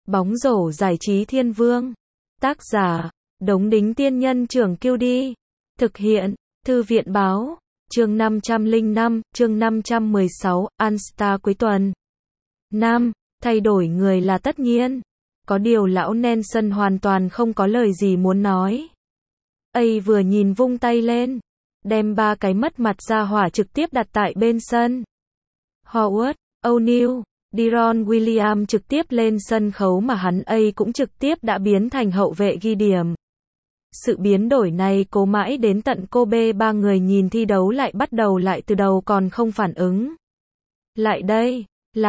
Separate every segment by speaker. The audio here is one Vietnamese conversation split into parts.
Speaker 1: Bóng rổ giải trí thiên vương. Tác giả, Đống Đính Tiên Nhân Trưởng Kiêu Đi. Thực hiện, Thư viện Báo. Chương 505, chương 516, All-Star cuối tuần. Nam, thay đổi người là tất nhiên. Có điều lão Nelson hoàn toàn không có lời gì muốn nói. Ấy vừa nhìn vung tay lên, đem ba cái mất mặt ra hỏa trực tiếp đặt tại bên sân. Howard, O'Neal, Deron Williams trực tiếp lên sân khấu mà hắn ấy cũng trực tiếp đã biến thành hậu vệ ghi điểm. Sự biến đổi này cố mãi đến tận Kobe ba người nhìn thi đấu lại bắt đầu lại từ đầu còn không phản ứng. Lại đây,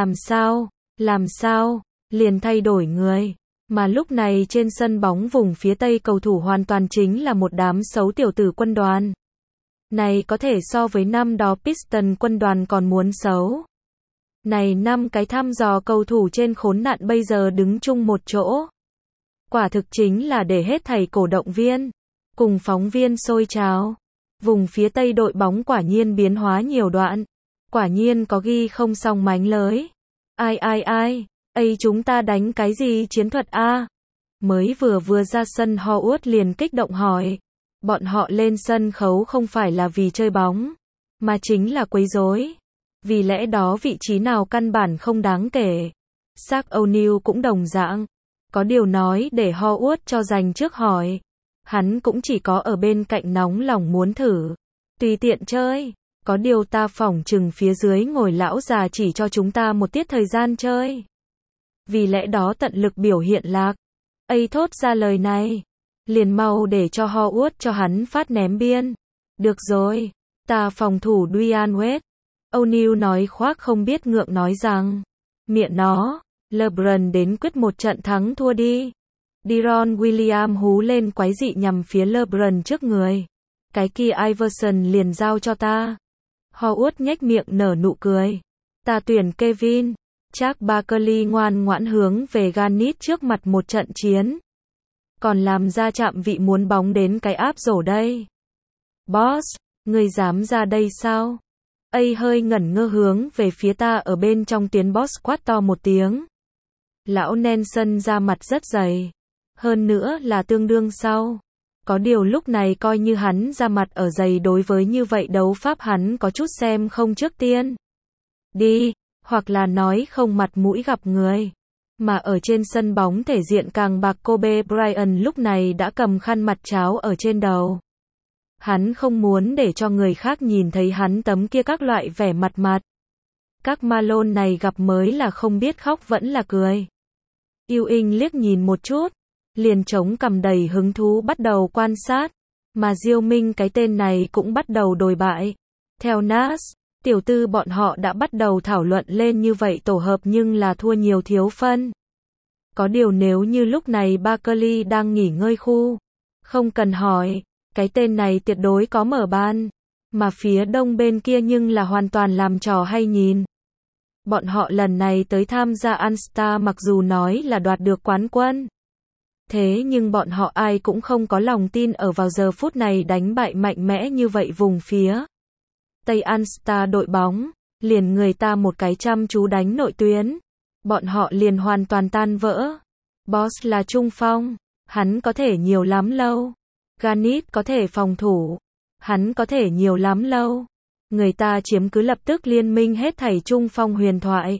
Speaker 1: làm sao, liền thay đổi người. Mà lúc này trên sân bóng vùng phía tây cầu thủ hoàn toàn chính là một đám xấu tiểu tử quân đoàn. Này có thể so với năm đó Piston quân đoàn còn muốn xấu. Này năm cái thăm dò cầu thủ trên khốn nạn bây giờ đứng chung một chỗ. Quả thực chính là để hết thảy cổ động viên, cùng phóng viên sôi trào. Vùng phía tây đội bóng quả nhiên biến hóa nhiều đoạn. Quả nhiên có ghi không xong mánh lới. Ai, ấy chúng ta đánh cái gì chiến thuật a? Mới vừa ra sân Howard liền kích động hỏi. Bọn họ lên sân khấu không phải là vì chơi bóng, mà chính là quấy rối. Vì lẽ đó vị trí nào căn bản không đáng kể. Shaq O'Neal cũng đồng dạng. Có điều nói để Howard cho giành trước hỏi. Hắn cũng chỉ có ở bên cạnh nóng lòng muốn thử. Tùy tiện chơi. Có điều ta phỏng chừng phía dưới ngồi lão già chỉ cho chúng ta một tiết thời gian chơi. Vì lẽ đó tận lực biểu hiện lạc. Ấy thốt ra lời này. Liền mau để cho Howard cho hắn phát ném biên. Được rồi. Ta phòng thủ Dwyane Wade. O'Neal nói khoác không biết ngượng nói rằng. Miệng nó. LeBron đến quyết một trận thắng thua đi. Deron Williams hú lên quái dị nhằm phía LeBron trước người. Cái kia Iverson liền giao cho ta. Howard nhếch miệng nở nụ cười. Ta tuyển Kevin. Charles Barkley ngoan ngoãn hướng về Garnett trước mặt một trận chiến. Còn làm ra chạm vị muốn bóng đến cái áp rổ đây. Boss, ngươi dám ra đây sao? Ấy hơi ngẩn ngơ hướng về phía ta ở bên trong tuyến boss quát to một tiếng. Lão Nelson ra mặt rất dày. Hơn nữa là tương đương sau. Có điều lúc này coi như hắn ra mặt ở dày đối với như vậy đấu pháp hắn có chút xem không trước tiên. Đi, hoặc là nói không mặt mũi gặp người. Mà ở trên sân bóng thể diện càng bạc Kobe Bryant lúc này đã cầm khăn mặt cháo ở trên đầu. Hắn không muốn để cho người khác nhìn thấy hắn tấm kia các loại vẻ mặt mặt. Các Malone này gặp mới là không biết khóc vẫn là cười. Ewing liếc nhìn một chút, liền chống cằm đầy hứng thú bắt đầu quan sát. Mà Diêu Minh cái tên này cũng bắt đầu đồi bại. Theo Nas, tiểu tư bọn họ đã bắt đầu thảo luận lên như vậy tổ hợp nhưng là thua nhiều thiếu phân. Có điều nếu như lúc này Barkley đang nghỉ ngơi khu, không cần hỏi, cái tên này tuyệt đối có mở ban. Mà phía đông bên kia nhưng là hoàn toàn làm trò hay nhìn. Bọn họ lần này tới tham gia All-Star mặc dù nói là đoạt được quán quân. Thế nhưng bọn họ ai cũng không có lòng tin ở vào giờ phút này đánh bại mạnh mẽ như vậy vùng phía Tây All-Star đội bóng, liền người ta một cái chăm chú đánh nội tuyến. Bọn họ liền hoàn toàn tan vỡ. Boss là trung phong, hắn có thể nhiều lắm lâu. Garnett có thể phòng thủ, hắn có thể nhiều lắm lâu. Người ta chiếm cứ lập tức liên minh hết thảy trung phong huyền thoại.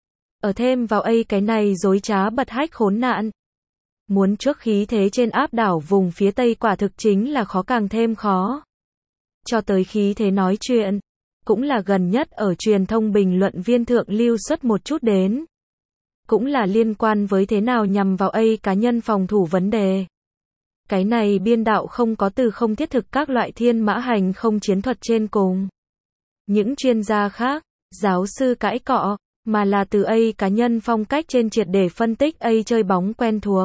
Speaker 1: Ở thêm vào cái này dối trá bật hách khốn nạn. Muốn trước khí thế trên áp đảo vùng phía Tây quả thực chính là khó càng thêm khó. Cho tới khí thế nói chuyện, cũng là gần nhất ở truyền thông bình luận viên thượng lưu xuất một chút đến. Cũng là liên quan với thế nào nhằm vào cá nhân phòng thủ vấn đề. Cái này biên đạo không có từ không thiết thực các loại thiên mã hành không chiến thuật trên cùng. Những chuyên gia khác, giáo sư cãi cọ, mà là từ cá nhân phong cách trên triệt để phân tích chơi bóng quen thuộc.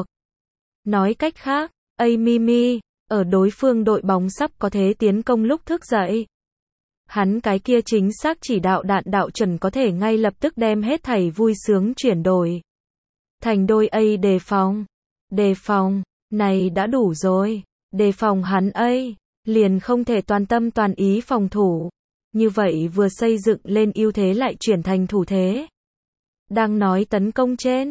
Speaker 1: Nói cách khác, Mimi, ở đối phương đội bóng sắp có thế tiến công lúc thức dậy. Hắn cái kia chính xác chỉ đạo đạn đạo chuẩn có thể ngay lập tức đem hết thảy vui sướng chuyển đổi thành đôi đề phòng, này đã đủ rồi, đề phòng hắn liền không thể toàn tâm toàn ý phòng thủ. Như vậy vừa xây dựng lên ưu thế lại chuyển thành thủ thế. Đang nói tấn công trên,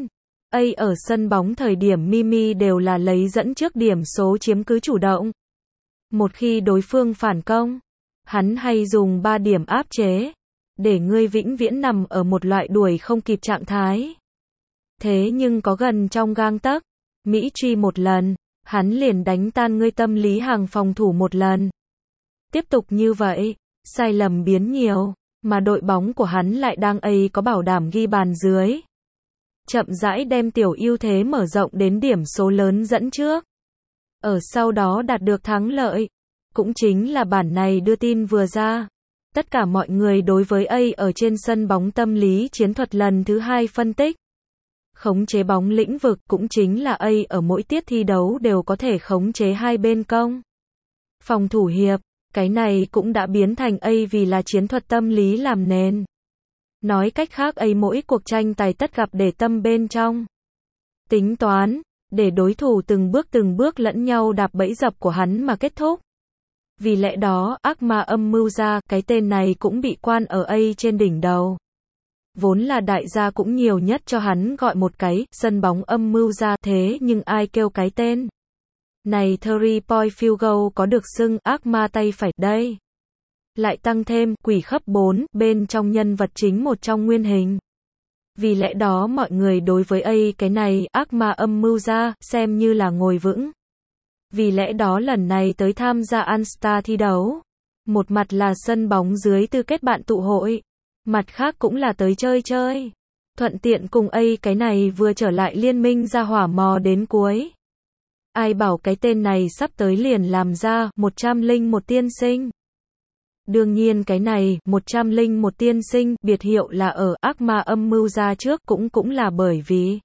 Speaker 1: Ở sân bóng thời điểm Mimi đều là lấy dẫn trước điểm số chiếm cứ chủ động. Một khi đối phương phản công, hắn hay dùng 3 điểm áp chế, để ngươi vĩnh viễn nằm ở một loại đuổi không kịp trạng thái. Thế nhưng có gần trong gang tấc, Mỹ truy một lần, hắn liền đánh tan ngươi tâm lý hàng phòng thủ một lần. Tiếp tục như vậy, sai lầm biến nhiều, mà đội bóng của hắn lại đang có bảo đảm ghi bàn dưới. Chậm rãi đem tiểu ưu thế mở rộng đến điểm số lớn dẫn trước. Ở sau đó đạt được thắng lợi. Cũng chính là bản này đưa tin vừa ra. Tất cả mọi người đối với ở trên sân bóng tâm lý chiến thuật lần thứ 2 phân tích. Khống chế bóng lĩnh vực cũng chính là ở mỗi tiết thi đấu đều có thể khống chế hai bên công. Phòng thủ hiệp, cái này cũng đã biến thành vì là chiến thuật tâm lý làm nền. Nói cách khác mỗi cuộc tranh tài tất gặp để tâm bên trong. Tính toán, để đối thủ từng bước lẫn nhau đạp bẫy dập của hắn mà kết thúc. Vì lẽ đó, ác ma âm mưu gia, cái tên này cũng bị quan ở trên đỉnh đầu. Vốn là đại gia cũng nhiều nhất cho hắn gọi một cái, sân bóng âm mưu gia, thế nhưng ai kêu cái tên này 3-point field goal có được xưng ác ma tay phải đây. Lại tăng thêm, quỷ khắp 4, bên trong nhân vật chính một trong nguyên hình. Vì lẽ đó mọi người đối với cái này, ác ma âm mưu gia, xem như là ngồi vững. Vì lẽ đó lần này tới tham gia All-Star thi đấu. Một mặt là sân bóng dưới tư kết bạn tụ hội. Mặt khác cũng là tới chơi. Thuận tiện cùng cái này vừa trở lại liên minh ra hỏa mò đến cuối. Ai bảo cái tên này sắp tới liền làm ra 101 tiên sinh. Đương nhiên cái này 101 tiên sinh biệt hiệu là ở ác ma âm mưu ra trước cũng là bởi vì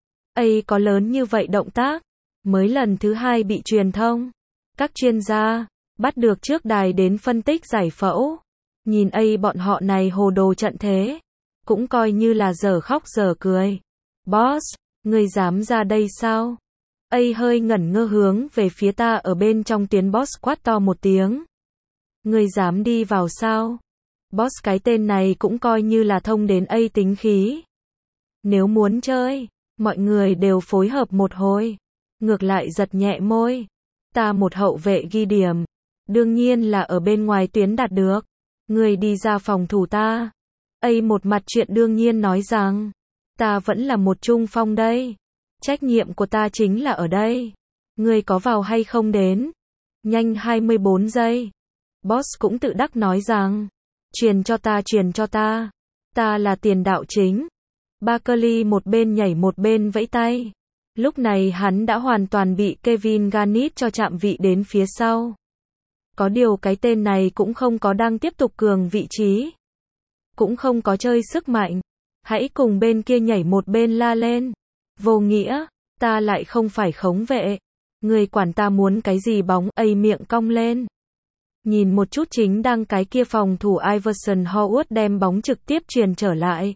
Speaker 1: có lớn như vậy động tác. Mới lần thứ 2 bị truyền thông, các chuyên gia, bắt được trước đài đến phân tích giải phẫu. Nhìn bọn họ này hồ đồ trận thế. Cũng coi như là dở khóc dở cười. Boss, ngươi dám ra đây sao? Hơi ngẩn ngơ hướng về phía ta ở bên trong tuyến boss quát to một tiếng. Ngươi dám đi vào sao? Boss cái tên này cũng coi như là thông đến tính khí. Nếu muốn chơi, mọi người đều phối hợp một hồi. Ngược lại giật nhẹ môi. Ta một hậu vệ ghi điểm. Đương nhiên là ở bên ngoài tuyến đạt được. Người đi ra phòng thủ ta. Một mặt chuyện đương nhiên nói rằng. Ta vẫn là một trung phong đây. Trách nhiệm của ta chính là ở đây. Người có vào hay không đến. Nhanh 24 giây. Boss cũng tự đắc nói rằng. Truyền cho ta. Ta là tiền đạo chính. Barkley một bên nhảy một bên vẫy tay. Lúc này hắn đã hoàn toàn bị Kevin Garnett cho chạm vị đến phía sau. Có điều cái tên này cũng không có đang tiếp tục cường vị trí. Cũng không có chơi sức mạnh. Hãy cùng bên kia nhảy một bên la lên. Vô nghĩa, ta lại không phải khống vệ. Người quản ta muốn cái gì bóng, miệng cong lên. Nhìn một chút chính đang cái kia phòng thủ Iverson Howard đem bóng trực tiếp truyền trở lại.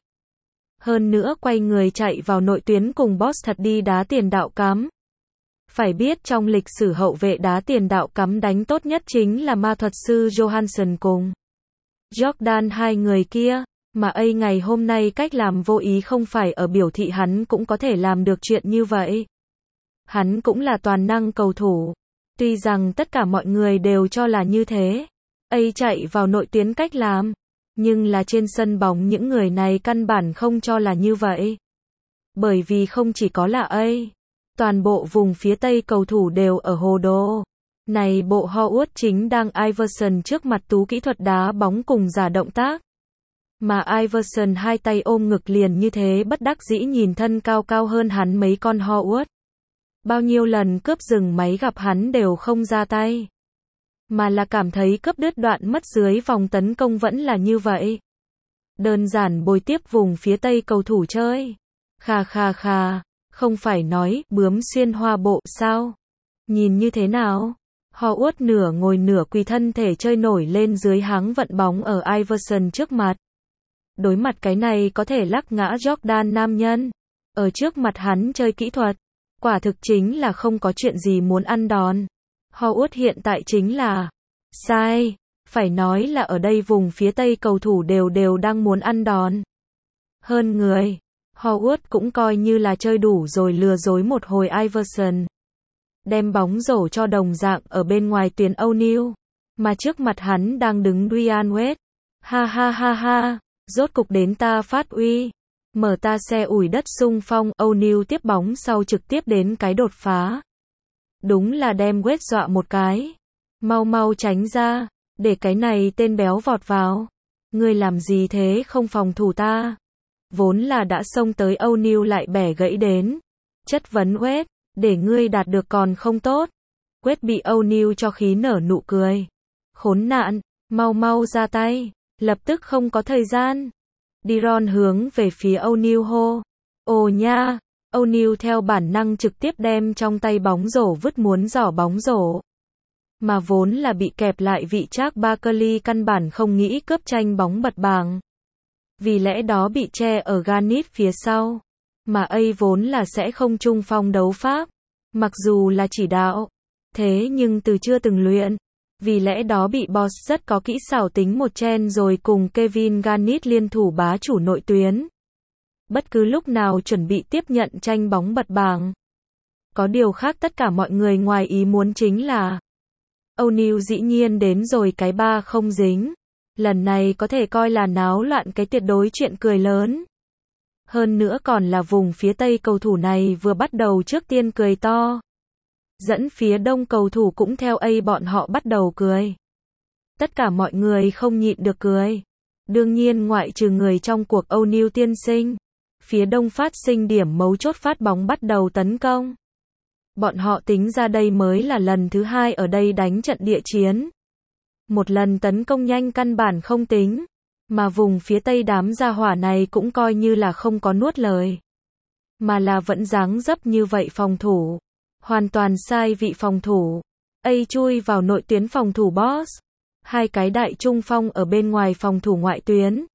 Speaker 1: Hơn nữa quay người chạy vào nội tuyến cùng boss thật đi đá tiền đạo cắm. Phải biết trong lịch sử hậu vệ đá tiền đạo cắm đánh tốt nhất chính là ma thuật sư Johansson cùng Jordan, hai người kia, mà ngày hôm nay cách làm vô ý không phải ở biểu thị hắn cũng có thể làm được chuyện như vậy. Hắn cũng là toàn năng cầu thủ. Tuy rằng tất cả mọi người đều cho là như thế. Chạy vào nội tuyến cách làm. Nhưng là trên sân bóng những người này căn bản không cho là như vậy. Bởi vì không chỉ có là toàn bộ vùng phía tây cầu thủ đều ở hồ đồ. Này bộ Howard chính đang Iverson trước mặt tú kỹ thuật đá bóng cùng giả động tác. Mà Iverson hai tay ôm ngực liền như thế bất đắc dĩ nhìn thân cao hơn hắn mấy con Howard. Bao nhiêu lần cướp dừng máy gặp hắn đều không ra tay. Mà là cảm thấy cướp đứt đoạn mất dưới vòng tấn công vẫn là như vậy. Đơn giản bồi tiếp vùng phía tây cầu thủ chơi. Khà, không phải nói bướm xuyên hoa bộ sao? Nhìn như thế nào? Howard nửa ngồi nửa quỳ thân thể chơi nổi lên dưới háng vận bóng ở Iverson trước mặt. Đối mặt cái này có thể lắc ngã Jordan nam nhân. Ở trước mặt hắn chơi kỹ thuật. Quả thực chính là không có chuyện gì muốn ăn đòn. Howard hiện tại chính là sai. Phải nói là ở đây vùng phía tây cầu thủ đều đang muốn ăn đòn. Hơn người. Howard cũng coi như là chơi đủ rồi lừa dối một hồi Iverson. Đem bóng rổ cho đồng dạng ở bên ngoài tuyến O'Neal. Mà trước mặt hắn đang đứng Dwyane Wade. Ha ha ha ha, rốt cục đến ta phát uy. Mở ta xe ủi đất xung phong, O'Neal tiếp bóng sau trực tiếp đến cái đột phá. Đúng là đem Wade dọa một cái. Mau mau tránh ra, để cái này tên béo vọt vào. Ngươi làm gì thế, không phòng thủ ta. Vốn là đã xông tới O'Neal lại bẻ gãy đến. Chất vấn Wade, để ngươi đạt được còn không tốt. Wade bị O'Neal cho khí nở nụ cười. Khốn nạn, mau mau ra tay, lập tức không có thời gian. De'Ron hướng về phía O'Neal hô. Ồ nha, O'Neal theo bản năng trực tiếp đem trong tay bóng rổ vứt muốn giỏ bóng rổ. Mà vốn là bị kẹp lại vị Charles Barkley căn bản không nghĩ cướp tranh bóng bật bảng. Vì lẽ đó bị che ở Garnett phía sau. Mà A vốn là sẽ không chung phong đấu pháp. Mặc dù là chỉ đạo. Thế nhưng từ chưa từng luyện. Vì lẽ đó bị Boss rất có kỹ xảo tính một chen rồi cùng Kevin Garnett liên thủ bá chủ nội tuyến. Bất cứ lúc nào chuẩn bị tiếp nhận tranh bóng bật bảng. Có điều khác tất cả mọi người ngoài ý muốn chính là O'Neal dĩ nhiên đến rồi cái ba không dính. Lần này có thể coi là náo loạn cái tuyệt đối chuyện cười lớn. Hơn nữa còn là vùng phía Tây cầu thủ này vừa bắt đầu trước tiên cười to. Dẫn phía Đông cầu thủ cũng theo A bọn họ bắt đầu cười. Tất cả mọi người không nhịn được cười. Đương nhiên ngoại trừ người trong cuộc O'Neal tiên sinh. Phía Đông phát sinh điểm mấu chốt phát bóng bắt đầu tấn công. Bọn họ tính ra đây mới là lần thứ hai ở đây đánh trận địa chiến. Một lần tấn công nhanh căn bản không tính. Mà vùng phía Tây đám gia hỏa này cũng coi như là không có nuốt lời. Mà là vẫn dáng dấp như vậy phòng thủ. Hoàn toàn sai vị phòng thủ. A chui vào nội tuyến phòng thủ Boss. Hai cái đại trung phong ở bên ngoài phòng thủ ngoại tuyến.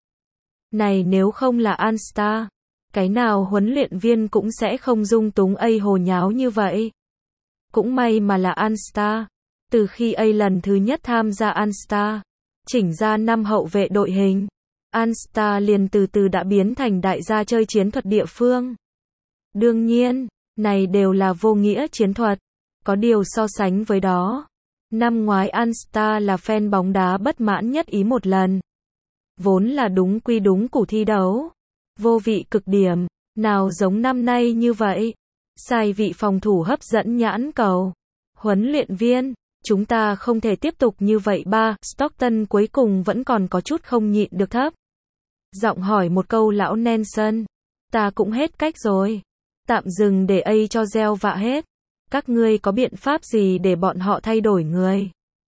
Speaker 1: Này nếu không là All-Star, cái nào huấn luyện viên cũng sẽ không dung túng A hồ nháo như vậy. Cũng may mà là All-Star. Từ khi A lần thứ nhất tham gia All-Star, chỉnh ra 5 hậu vệ đội hình, All-Star liền từ từ đã biến thành đại gia chơi chiến thuật địa phương. Đương nhiên, này đều là vô nghĩa chiến thuật. Có điều so sánh với đó, năm ngoái All-Star là fan bóng đá bất mãn nhất ý một lần. Vốn là đúng quy đúng củ thi đấu. Vô vị cực điểm, nào giống năm nay như vậy. Sai vị phòng thủ hấp dẫn nhãn cầu. Huấn luyện viên, chúng ta không thể tiếp tục như vậy ba. Stockton cuối cùng vẫn còn có chút không nhịn được thấp giọng hỏi một câu lão Nelson. Ta cũng hết cách rồi. Tạm dừng để A cho gieo vạ hết. Các ngươi có biện pháp gì để bọn họ thay đổi người?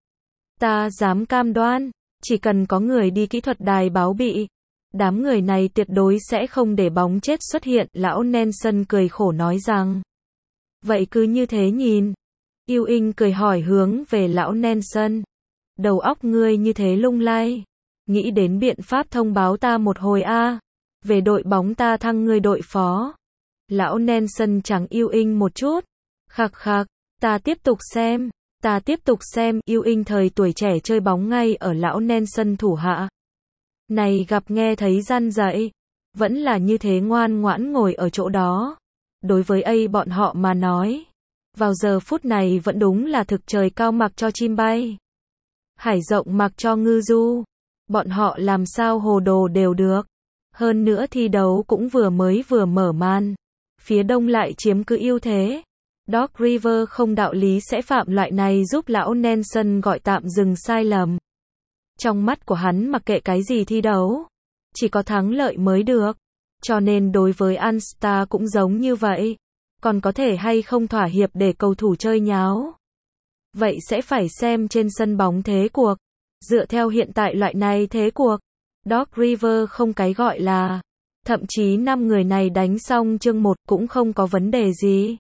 Speaker 1: Ta dám cam đoan, chỉ cần có người đi kỹ thuật đài báo bị, đám người này tuyệt đối sẽ không để bóng chết xuất hiện. Lão Nelson cười khổ nói rằng. Vậy cứ như thế nhìn. Ewing cười hỏi hướng về lão Nelson. Đầu óc ngươi như thế lung lay. Nghĩ đến biện pháp thông báo ta một hồi a. Về đội bóng ta thăng ngươi đội phó. Lão Nelson chẳng Ewing một chút. Khạc khạc, ta tiếp tục xem. Ta tiếp tục xem. Ewing thời tuổi trẻ chơi bóng ngay ở lão Nelson thủ hạ. Này gặp nghe thấy răn dậy. Vẫn là như thế ngoan ngoãn ngồi ở chỗ đó. Đối với A bọn họ mà nói. Vào giờ phút này vẫn đúng là thực trời cao mặc cho chim bay. Hải rộng mặc cho ngư du. Bọn họ làm sao hồ đồ đều được. Hơn nữa thi đấu cũng vừa mở màn. Phía Đông lại chiếm cứ ưu thế. Doc Rivers không đạo lý sẽ phạm loại này giúp lão Nelson gọi tạm dừng sai lầm. Trong mắt của hắn mặc kệ cái gì thi đấu. Chỉ có thắng lợi mới được. Cho nên đối với All-Star cũng giống như vậy. Còn có thể hay không thỏa hiệp để cầu thủ chơi nháo. Vậy sẽ phải xem trên sân bóng thế cuộc. Dựa theo hiện tại loại này thế cuộc, Doc Rivers không cái gọi là. Thậm chí 5 người này đánh xong chương 1 cũng không có vấn đề gì.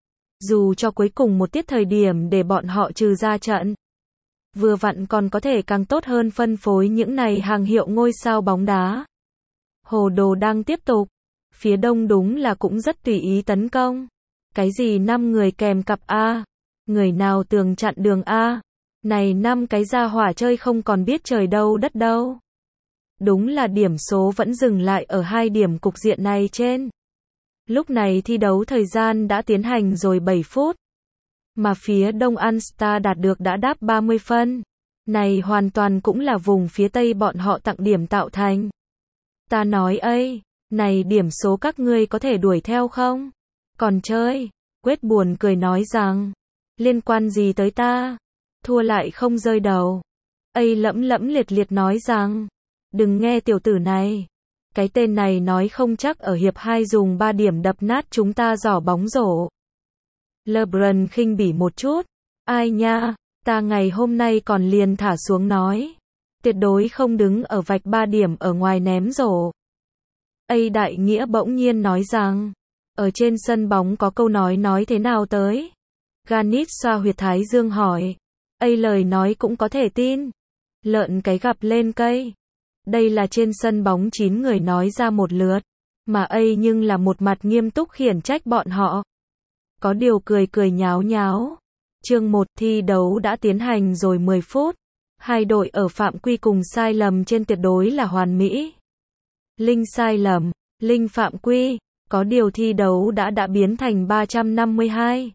Speaker 1: Dù cho cuối cùng một tiết thời điểm để bọn họ trừ ra trận. Vừa vặn còn có thể càng tốt hơn phân phối những này hàng hiệu ngôi sao bóng đá. Hồ đồ đang tiếp tục. Phía Đông đúng là cũng rất tùy ý tấn công. Cái gì 5 người kèm cặp A? Người nào tường chặn đường A? Này 5 cái gia hỏa chơi không còn biết trời đâu đất đâu. Đúng là điểm số vẫn dừng lại ở 2 điểm cục diện này trên. Lúc này thi đấu thời gian đã tiến hành rồi 7 phút. Mà phía đông Ulster đạt được đã đáp 30 phân. Này hoàn toàn cũng là vùng phía tây bọn họ tặng điểm tạo thành. Ta nói ấy, này điểm số các ngươi có thể đuổi theo không? Còn chơi, Quết buồn cười nói rằng, liên quan gì tới ta? Thua lại không rơi đầu. Ấy lẫm lẫm liệt liệt nói rằng, đừng nghe tiểu tử này. Cái tên này nói không chắc ở hiệp 2 dùng 3 điểm đập nát chúng ta giỏ bóng rổ. LeBron khinh bỉ một chút. Ai nha, ta ngày hôm nay còn liền thả xuống nói. Tuyệt đối không đứng ở vạch 3 điểm ở ngoài ném rổ. Ây đại nghĩa bỗng nhiên nói rằng, ở trên sân bóng có câu nói thế nào tới? Garnett xoa huyệt thái dương hỏi. Ây lời nói cũng có thể tin. Lợn cái gặp lên cây. Đây là trên sân bóng 9 người nói ra một lượt. Mà Ây nhưng là một mặt nghiêm túc khiển trách bọn họ. Có điều cười cười nháo nháo. Chương 1 thi đấu đã tiến hành rồi 10 phút. Hai đội ở phạm quy cùng sai lầm trên tuyệt đối là hoàn mỹ. Linh sai lầm, Linh phạm quy, có điều thi đấu đã biến thành 352.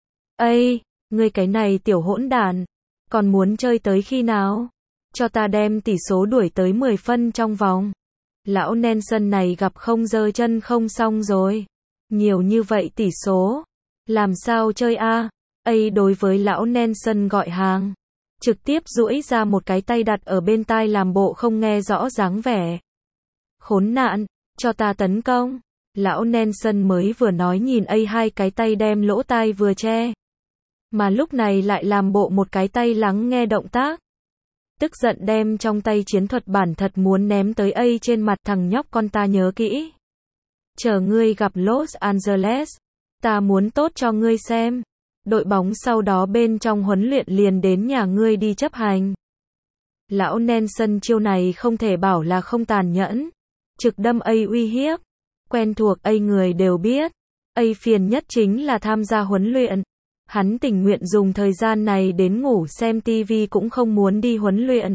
Speaker 1: Ây, ngươi cái này tiểu hỗn đản, còn muốn chơi tới khi nào? Cho ta đem tỷ số đuổi tới 10 phân trong vòng. Lão Nelson này gặp không giơ chân không xong rồi. Nhiều như vậy tỷ số, làm sao chơi a? Ây đối với lão Nelson gọi hàng. Trực tiếp duỗi ra một cái tay đặt ở bên tai làm bộ không nghe rõ dáng vẻ. Khốn nạn, cho ta tấn công. Lão Nelson mới vừa nói nhìn Ây hai cái tay đem lỗ tai vừa che. Mà lúc này lại làm bộ một cái tay lắng nghe động tác. Tức giận đem trong tay chiến thuật bản thật muốn ném tới Ây trên mặt thằng nhóc con ta nhớ kỹ. Chờ ngươi gặp Los Angeles, ta muốn tốt cho ngươi xem. Đội bóng sau đó bên trong huấn luyện liền đến nhà ngươi đi chấp hành. Lão Nelson chiêu này không thể bảo là không tàn nhẫn. Trực đâm Ây uy hiếp. Quen thuộc Ây người đều biết. Ây phiền nhất chính là tham gia huấn luyện. Hắn tình nguyện dùng thời gian này đến ngủ xem tivi cũng không muốn đi huấn luyện.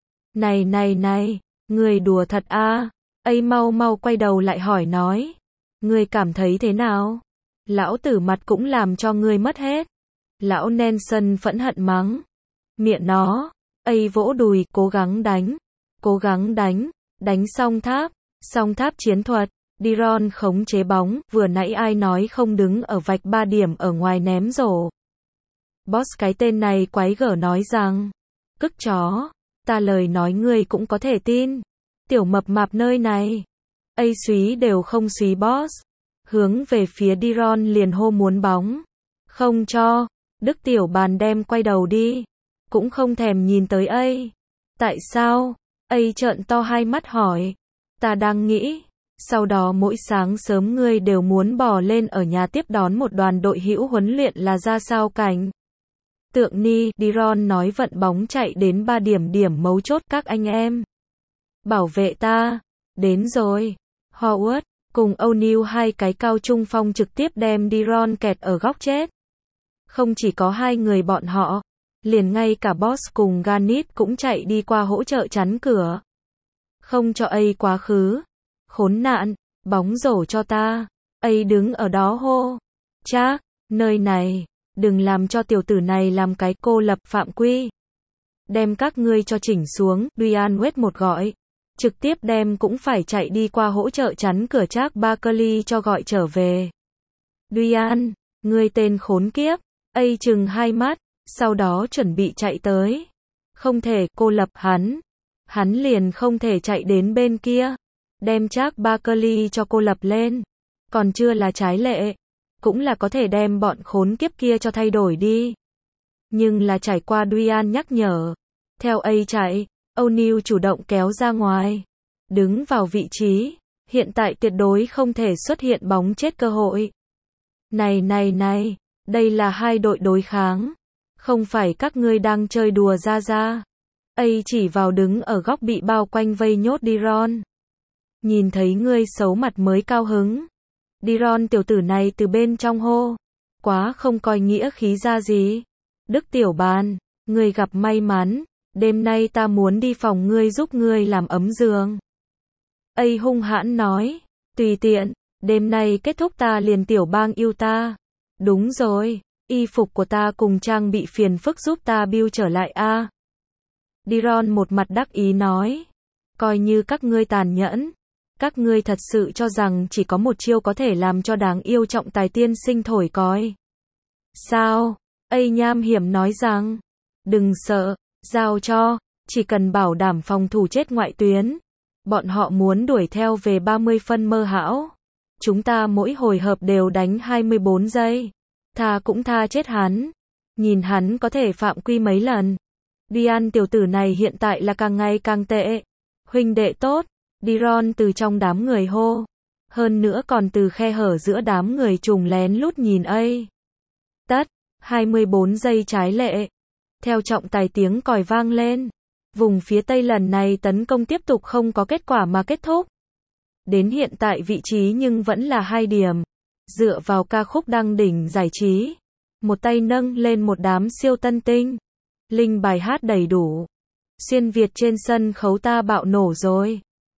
Speaker 1: Này, người đùa thật a? Ây mau mau quay đầu lại hỏi nói. Người cảm thấy thế nào? Lão tử mặt cũng làm cho ngươi mất hết. Lão Nelson phẫn hận mắng. Miệng nó. Ây vỗ đùi, cố gắng đánh, đánh song tháp chiến thuật. De'Ron khống chế bóng, vừa nãy ai nói không đứng ở vạch 3 điểm ở ngoài ném rổ. Boss cái tên này quái gở nói rằng, cức chó, ta lời nói ngươi cũng có thể tin. Tiểu mập mạp nơi này. Ây súy đều không súy boss. Hướng về phía De'Ron liền hô muốn bóng. Không cho. Đức tiểu bàn đem quay đầu đi. Cũng không thèm nhìn tới Ây. Tại sao? Ây trợn to hai mắt hỏi. Ta đang nghĩ. Sau đó mỗi sáng sớm ngươi đều muốn bò lên ở nhà tiếp đón một đoàn đội hữu huấn luyện là ra sao cảnh. Tượng ni, De'Ron nói vận bóng chạy đến 3 điểm mấu chốt các anh em. Bảo vệ ta. Đến rồi. Howard cùng O'Neal hai cái cao trung phong trực tiếp đem De'Ron kẹt ở góc chết. Không chỉ có hai người bọn họ, liền ngay cả Boss cùng Garnett cũng chạy đi qua hỗ trợ chắn cửa. Không cho Ây quá khứ. Khốn nạn, bóng rổ cho ta. Ây đứng ở đó hô. Chác, nơi này, đừng làm cho tiểu tử này làm cái cô lập phạm quy. Đem các ngươi cho chỉnh xuống, Dwyane Wade một gọi. Trực tiếp đem cũng phải chạy đi qua hỗ trợ chắn cửa Charles Barkley cho gọi trở về. Dwyane, ngươi tên khốn kiếp. Ây chừng hai mắt, sau đó chuẩn bị chạy tới. Không thể cô lập hắn. Hắn liền không thể chạy đến bên kia. Đem Charles Barkley cho cô lập lên. Còn chưa là trái lệ. Cũng là có thể đem bọn khốn kiếp kia cho thay đổi đi. Nhưng là trải qua Dwyane nhắc nhở. Theo Ây chạy, O'Neal chủ động kéo ra ngoài. Đứng vào vị trí. Hiện tại tuyệt đối không thể xuất hiện bóng chết cơ hội. Này, đây là hai đội đối kháng. Không phải các ngươi đang chơi đùa ra. Ây chỉ vào đứng ở góc bị bao quanh vây nhốt De'Ron. Nhìn thấy ngươi xấu mặt mới cao hứng. De'Ron tiểu tử này từ bên trong hô. Quá không coi nghĩa khí ra gì. Đức tiểu bàn, ngươi gặp may mắn. Đêm nay ta muốn đi phòng ngươi giúp ngươi làm ấm giường. Ây hung hãn nói. Tùy tiện, Đêm nay kết thúc ta liền tiểu bang yêu ta. Đúng rồi, y phục của ta cùng trang bị phiền phức giúp ta build trở lại a. Diron một mặt đắc ý nói. Coi như các ngươi tàn nhẫn. Các ngươi thật sự cho rằng chỉ có một chiêu có thể làm cho đáng yêu trọng tài tiên sinh thổi còi. Sao? Nham hiểm nói rằng. Đừng sợ, giao cho, chỉ cần bảo đảm phòng thủ chết ngoại tuyến. Bọn họ muốn đuổi theo về 30 phân mơ hão. Chúng ta mỗi hồi hợp đều đánh 24 giây. Tha cũng tha chết hắn. Nhìn hắn có thể phạm quy mấy lần. Dian tiểu tử này hiện tại là càng ngày càng tệ. Huynh đệ tốt. Diron từ trong đám người hô. Hơn nữa còn từ khe hở giữa đám người trùng lén lút nhìn Tất. 24 giây trái lệ. Theo trọng tài tiếng còi vang lên. Vùng phía Tây lần này tấn công tiếp tục không có kết quả mà kết thúc. Đến hiện tại vị trí nhưng vẫn là 2 điểm. Dựa vào ca khúc đăng đỉnh giải trí. Một tay nâng lên một đám siêu tân tinh. Linh bài hát đầy đủ. Xuyên Việt trên sân khấu ta bạo nổ rồi.